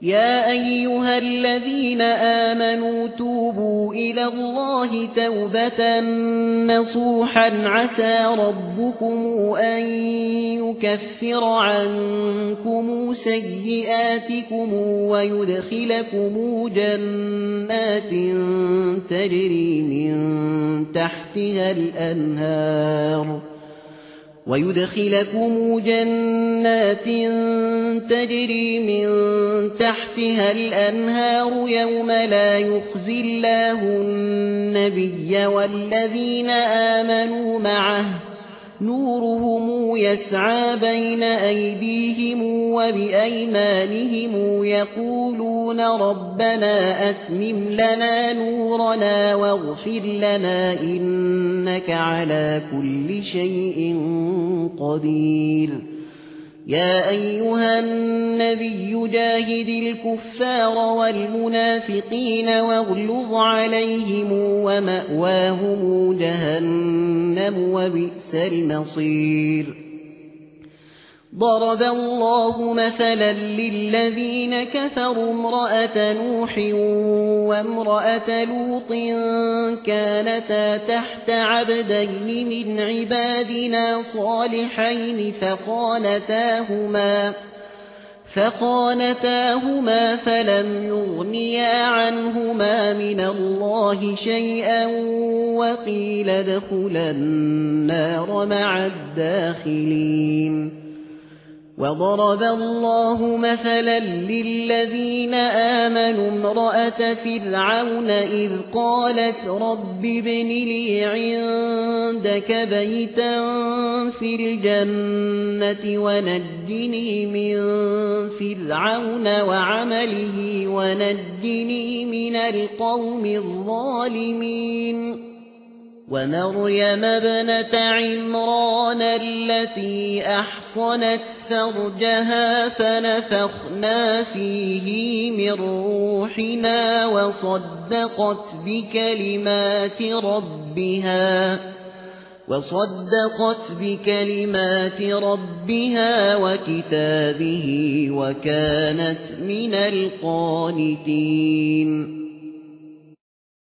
يا أيها الذين آمنوا توبوا إلى الله توبة نصوحا عسى ربكم أن يكفر عنكم سيئاتكم ويدخلكم جنات تجري من تحتها الأنهار يوم لا يخزي الله النبي والذين آمنوا معه نورهم يسعى بين أيديهم وبأيمانهم يقولون ربنا أتمم لنا نورنا واغفر لنا إنك على كل شيء قدير. يا أيها النبي جاهد الكفار والمنافقين واغلظ عليهم ومأواهم جهنم وبئس المصير. ضرب الله مثلا للذين كفروا امرأة نوح وامرأة لوط كانتا تحت عبدين من عبادنا صالحين فخانتاهما فلم يغنيا عنهما من الله شيئا وقيل ادخلا النار مع الداخلين. وضرب الله مثلا للذين آمنوا امرأة فرعون إذ قالت رب ابن لي عندك بيتا في الجنة ونجني من فرعون وعمله ونجني من القوم الظالمين. ومريم ابنة عمران التي أحصنت فرجها فنفخنا فيه من روحنا وصدقت بكلمات ربها وكتابه وكانت من القانتين.